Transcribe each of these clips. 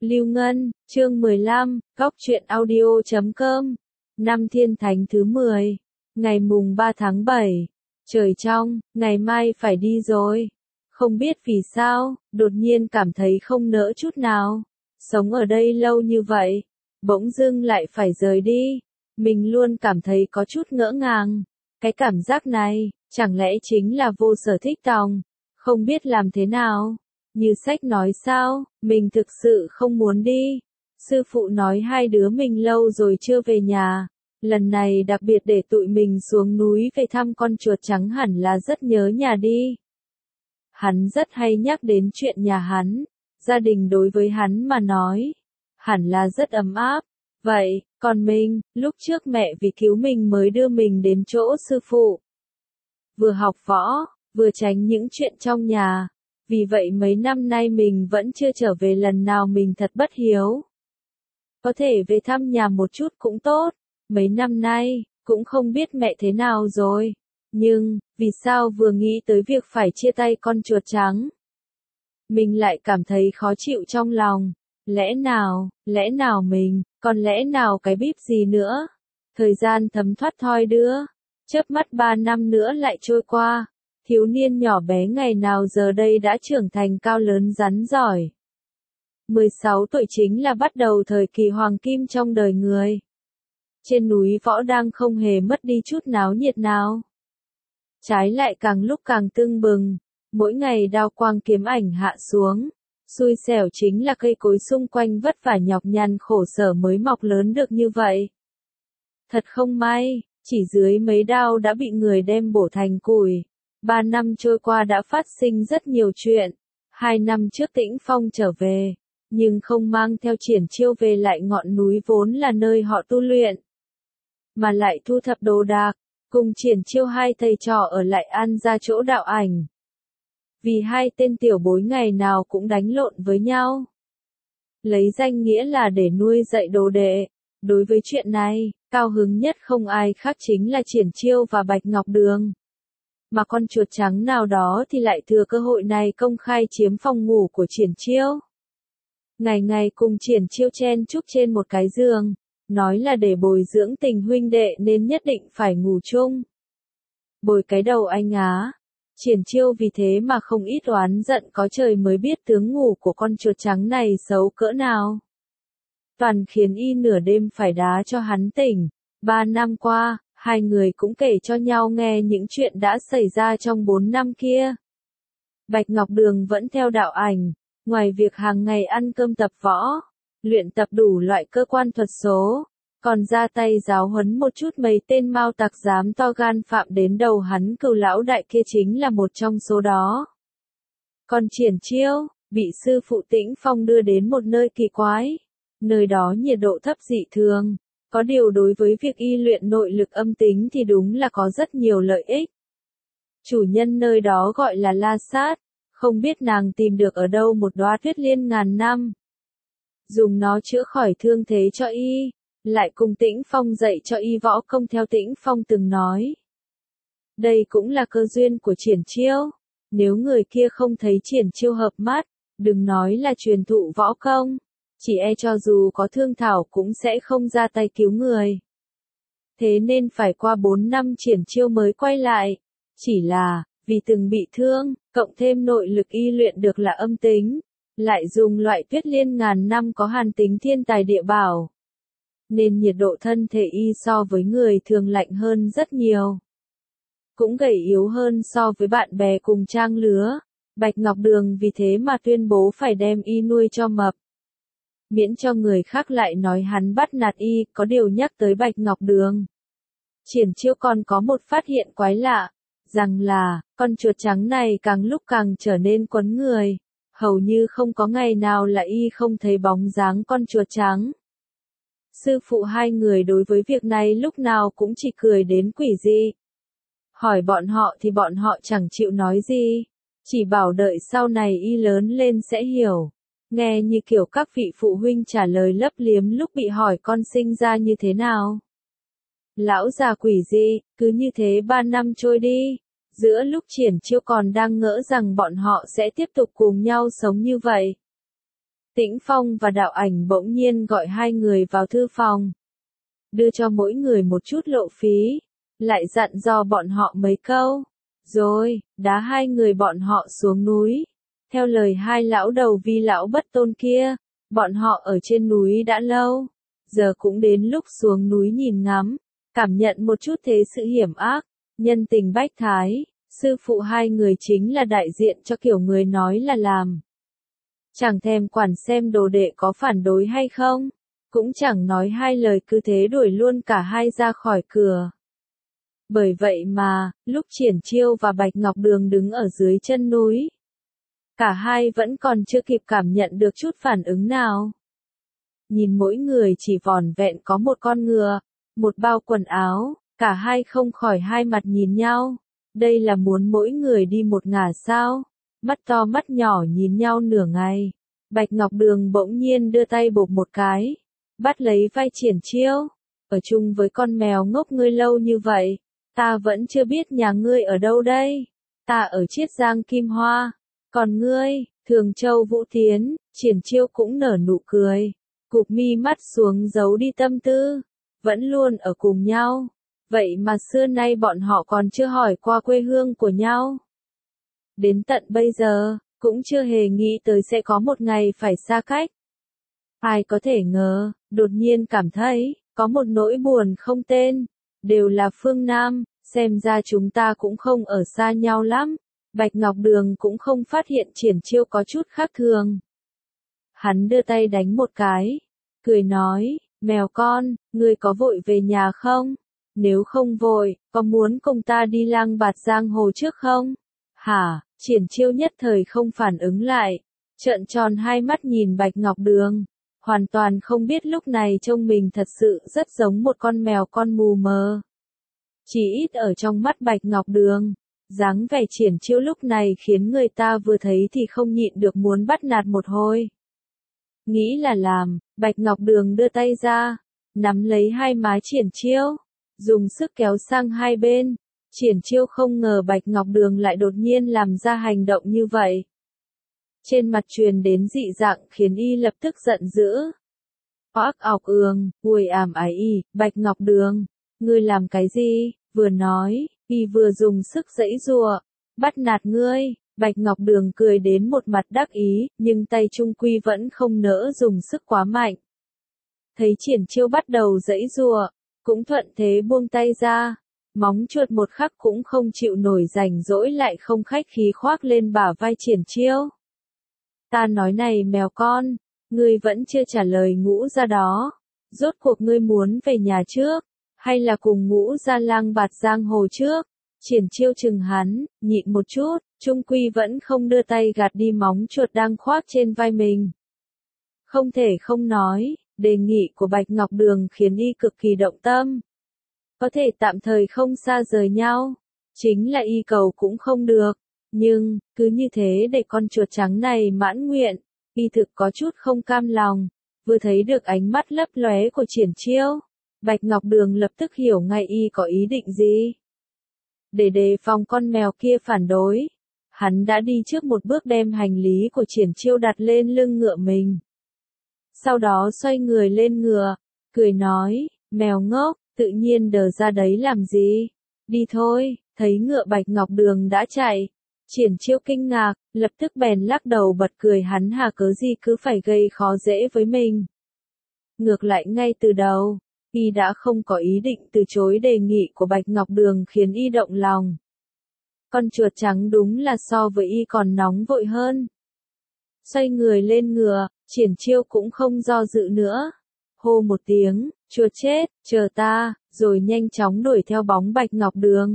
Lưu Ngân, chương 15, Góc truyện audio.com. Năm Thiên Thánh thứ 10, ngày mùng 3 tháng 7. Trời trong, ngày mai phải đi rồi. Không biết vì sao, đột nhiên cảm thấy không nỡ chút nào. Sống ở đây lâu như vậy, bỗng dưng lại phải rời đi. Mình luôn cảm thấy có chút ngỡ ngàng. Cái cảm giác này, chẳng lẽ chính là vô sở thích tòng, không biết làm thế nào. Như sách nói sao, mình thực sự không muốn đi. Sư phụ nói hai đứa mình lâu rồi chưa về nhà. Lần này đặc biệt để tụi mình xuống núi về thăm con chuột trắng hẳn là rất nhớ nhà đi. Hắn rất hay nhắc đến chuyện nhà hắn. Gia đình đối với hắn mà nói, hẳn là rất ấm áp. Vậy, còn mình, lúc trước mẹ vì cứu mình mới đưa mình đến chỗ sư phụ. Vừa học võ, vừa tránh những chuyện trong nhà. Vì vậy mấy năm nay mình vẫn chưa trở về lần nào, mình thật bất hiếu. Có thể về thăm nhà một chút cũng tốt. Mấy năm nay, cũng không biết mẹ thế nào rồi. Nhưng, vì sao vừa nghĩ tới việc phải chia tay con chuột trắng, mình lại cảm thấy khó chịu trong lòng. Lẽ nào mình, còn lẽ nào cái bíp gì nữa. Thời gian thấm thoát thoi đưa, chớp mắt 3 năm nữa lại trôi qua. Thiếu niên nhỏ bé ngày nào giờ đây đã trưởng thành cao lớn rắn giỏi. 16 tuổi chính là bắt đầu thời kỳ hoàng kim trong đời người. Trên núi võ đang không hề mất đi chút náo nhiệt nào. Trái lại càng lúc càng tưng bừng, mỗi ngày đao quang kiếm ảnh hạ xuống. Xui xẻo chính là cây cối xung quanh vất vả nhọc nhằn khổ sở mới mọc lớn được như vậy. Thật không may, chỉ dưới mấy đao đã bị người đem bổ thành củi. 3 năm trôi qua đã phát sinh rất nhiều chuyện. 2 năm trước Tĩnh Phong trở về, nhưng không mang theo Triển Chiêu về lại ngọn núi vốn là nơi họ tu luyện, mà lại thu thập đồ đạc, cùng Triển Chiêu hai thầy trò ở lại ăn ra chỗ đạo ảnh. Vì hai tên tiểu bối ngày nào cũng đánh lộn với nhau, lấy danh nghĩa là để nuôi dạy đồ đệ. Đối với chuyện này, cao hứng nhất không ai khác chính là Triển Chiêu và Bạch Ngọc Đường. Mà con chuột trắng nào đó thì lại thừa cơ hội này công khai chiếm phòng ngủ của Triển Chiêu. Ngày ngày cùng Triển Chiêu chen chúc trên một cái giường, nói là để bồi dưỡng tình huynh đệ nên nhất định phải ngủ chung. Bồi cái đầu anh á. Triển Chiêu vì thế mà không ít oán giận, có trời mới biết tướng ngủ của con chuột trắng này xấu cỡ nào. Toàn khiến y nửa đêm phải đá cho hắn tỉnh. 3 năm qua, hai người cũng kể cho nhau nghe những chuyện đã xảy ra trong 4 năm kia. Bạch Ngọc Đường vẫn theo đạo ảnh, ngoài việc hàng ngày ăn cơm tập võ, luyện tập đủ loại cơ quan thuật số, còn ra tay giáo huấn một chút mấy tên mao tặc dám to gan phạm đến đầu hắn. Cừu lão đại kia chính là một trong số đó. Còn Triển Chiêu, bị sư phụ Tĩnh Phong đưa đến một nơi kỳ quái. Nơi đó nhiệt độ thấp dị thường. Có điều đối với việc y luyện nội lực âm tính thì đúng là có rất nhiều lợi ích. Chủ nhân nơi đó gọi là La Sát, không biết nàng tìm được ở đâu một đóa tuyết liên ngàn năm. Dùng nó chữa khỏi thương thế cho y, lại cùng Tĩnh Phong dạy cho y võ công theo Tĩnh Phong từng nói. Đây cũng là cơ duyên của Triển Chiêu, nếu người kia không thấy Triển Chiêu hợp mắt, đừng nói là truyền thụ võ công, chỉ e cho dù có thương thảo cũng sẽ không ra tay cứu người. Thế nên phải qua 4 năm Triển Chiêu mới quay lại, chỉ là, vì từng bị thương, cộng thêm nội lực y luyện được là âm tính, lại dùng loại tuyết liên ngàn năm có hàn tính thiên tài địa bảo, nên nhiệt độ thân thể y so với người thường lạnh hơn rất nhiều. Cũng gầy yếu hơn so với bạn bè cùng trang lứa. Bạch Ngọc Đường vì thế mà tuyên bố phải đem y nuôi cho mập, miễn cho người khác lại nói hắn bắt nạt y. Có điều nhắc tới Bạch Ngọc Đường, Triển Chiêu còn có một phát hiện quái lạ, rằng là, con chuột trắng này càng lúc càng trở nên quấn người. Hầu như không có ngày nào là y không thấy bóng dáng con chuột trắng. Sư phụ hai người đối với việc này lúc nào cũng chỉ cười đến quỷ dị. Hỏi bọn họ thì bọn họ chẳng chịu nói gì, chỉ bảo đợi sau này y lớn lên sẽ hiểu. Nghe như kiểu các vị phụ huynh trả lời lấp liếm lúc bị hỏi con sinh ra như thế nào. Lão già quỷ dị, cứ như thế 3 năm trôi đi. Giữa lúc Triển Chiêu còn đang ngỡ rằng bọn họ sẽ tiếp tục cùng nhau sống như vậy, Tĩnh Phong và Đạo Ảnh bỗng nhiên gọi hai người vào thư phòng. Đưa cho mỗi người một chút lộ phí. Lại dặn dò bọn họ mấy câu. Rồi, đá hai người bọn họ xuống núi. Theo lời hai lão đầu vi lão bất tôn kia, bọn họ ở trên núi đã lâu. Giờ cũng đến lúc xuống núi nhìn ngắm, cảm nhận một chút thế sự hiểm ác, nhân tình bách thái. Sư phụ hai người chính là đại diện cho kiểu người nói là làm. Chẳng thèm quản xem đồ đệ có phản đối hay không, cũng chẳng nói hai lời cứ thế đuổi luôn cả hai ra khỏi cửa. Bởi vậy mà, lúc Triển Chiêu và Bạch Ngọc Đường đứng ở dưới chân núi, cả hai vẫn còn chưa kịp cảm nhận được chút phản ứng nào. Nhìn mỗi người chỉ vỏn vẹn có một con ngựa, một bao quần áo, cả hai không khỏi hai mặt nhìn nhau. Đây là muốn mỗi người đi một ngả sao? Mắt to mắt nhỏ nhìn nhau nửa ngày. Bạch Ngọc Đường bỗng nhiên đưa tay bộp một cái, bắt lấy vai Triển Chiêu. Ở chung với con mèo ngốc ngươi lâu như vậy, ta vẫn chưa biết nhà ngươi ở đâu đây. Ta ở Chiết Giang Kim Hoa, còn ngươi, Thường Châu Vũ Tiến. Triển Chiêu cũng nở nụ cười, cụp mi mắt xuống giấu đi tâm tư, vẫn luôn ở cùng nhau. Vậy mà xưa nay bọn họ còn chưa hỏi qua quê hương của nhau. Đến tận bây giờ, cũng chưa hề nghĩ tới sẽ có một ngày phải xa cách. Ai có thể ngờ, đột nhiên cảm thấy, có một nỗi buồn không tên, đều là phương Nam, xem ra chúng ta cũng không ở xa nhau lắm. Bạch Ngọc Đường cũng không phát hiện Triển Chiêu có chút khác thường. Hắn đưa tay đánh một cái, cười nói, mèo con, ngươi có vội về nhà không? Nếu không vội, có muốn cùng ta đi lang bạt giang hồ trước không? Hả? Triển Chiêu nhất thời không phản ứng lại, trợn tròn hai mắt nhìn Bạch Ngọc Đường, hoàn toàn không biết lúc này trông mình thật sự rất giống một con mèo con mù mờ. Chỉ ít ở trong mắt Bạch Ngọc Đường, dáng vẻ Triển Chiêu lúc này khiến người ta vừa thấy thì không nhịn được muốn bắt nạt một hồi. Nghĩ là làm, Bạch Ngọc Đường đưa tay ra, nắm lấy hai má Triển Chiêu, dùng sức kéo sang hai bên. Triển Chiêu không ngờ Bạch Ngọc Đường lại đột nhiên làm ra hành động như vậy. Trên mặt truyền đến dị dạng khiến y lập tức giận dữ. Oác ọc ui ảm ái y, Bạch Ngọc Đường, ngươi làm cái gì? Vừa nói, y vừa dùng sức giãy giụa, bắt nạt ngươi. Bạch Ngọc Đường cười đến một mặt đắc ý, nhưng tay trung quy vẫn không nỡ dùng sức quá mạnh. Thấy Triển Chiêu bắt đầu giãy giụa, cũng thuận thế buông tay ra. Móng chuột một khắc cũng không chịu nổi rảnh rỗi lại không khách khí khoác lên bả vai Triển Chiêu. Ta nói này mèo con, ngươi vẫn chưa trả lời Ngũ Gia đó. Rốt cuộc ngươi muốn về nhà trước, hay là cùng Ngũ Gia lang bạt giang hồ trước? Triển Chiêu chừng hắn, nhịn một chút, trung quy vẫn không đưa tay gạt đi móng chuột đang khoác trên vai mình. Không thể không nói, đề nghị của Bạch Ngọc Đường khiến y cực kỳ động tâm. Có thể tạm thời không xa rời nhau, chính là y cầu cũng không được, nhưng, cứ như thế để con chuột trắng này mãn nguyện, y thực có chút không cam lòng, vừa thấy được ánh mắt lấp lóe của Triển Chiêu, Bạch Ngọc Đường lập tức hiểu ngay y có ý định gì. Để đề phòng con mèo kia phản đối, hắn đã đi trước một bước đem hành lý của Triển Chiêu đặt lên lưng ngựa mình. Sau đó xoay người lên ngựa, cười nói, mèo ngốc, tự nhiên đờ ra đấy làm gì? Đi thôi. Thấy ngựa Bạch Ngọc Đường đã chạy. Triển Chiêu kinh ngạc, lập tức bèn lắc đầu bật cười hắn hà cớ gì cứ phải gây khó dễ với mình. Ngược lại ngay từ đầu, y đã không có ý định từ chối đề nghị của Bạch Ngọc Đường khiến y động lòng. Con chuột trắng đúng là so với y còn nóng vội hơn. Xoay người lên ngựa, Triển Chiêu cũng không do dự nữa. Hô một tiếng, chuột chết, chờ ta, rồi nhanh chóng đuổi theo bóng Bạch Ngọc Đường.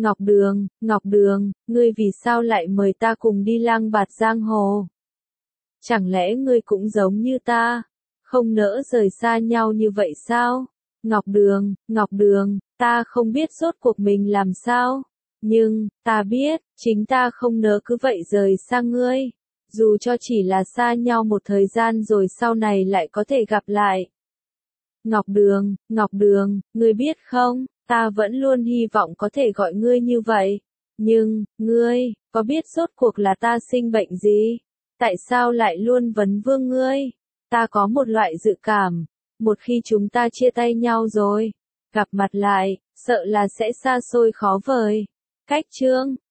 Ngọc Đường, ngươi vì sao lại mời ta cùng đi lang bạt giang hồ? Chẳng lẽ ngươi cũng giống như ta, không nỡ rời xa nhau như vậy sao? Ngọc Đường, ta không biết rốt cuộc mình làm sao, nhưng, ta biết, chính ta không nỡ cứ vậy rời xa ngươi. Dù cho chỉ là xa nhau một thời gian rồi sau này lại có thể gặp lại. Ngọc Đường, ngươi biết không, ta vẫn luôn hy vọng có thể gọi ngươi như vậy. Nhưng, ngươi, có biết rốt cuộc là ta sinh bệnh gì? Tại sao lại luôn vấn vương ngươi? Ta có một loại dự cảm, một khi chúng ta chia tay nhau rồi, gặp mặt lại, sợ là sẽ xa xôi khó vời. Cách chương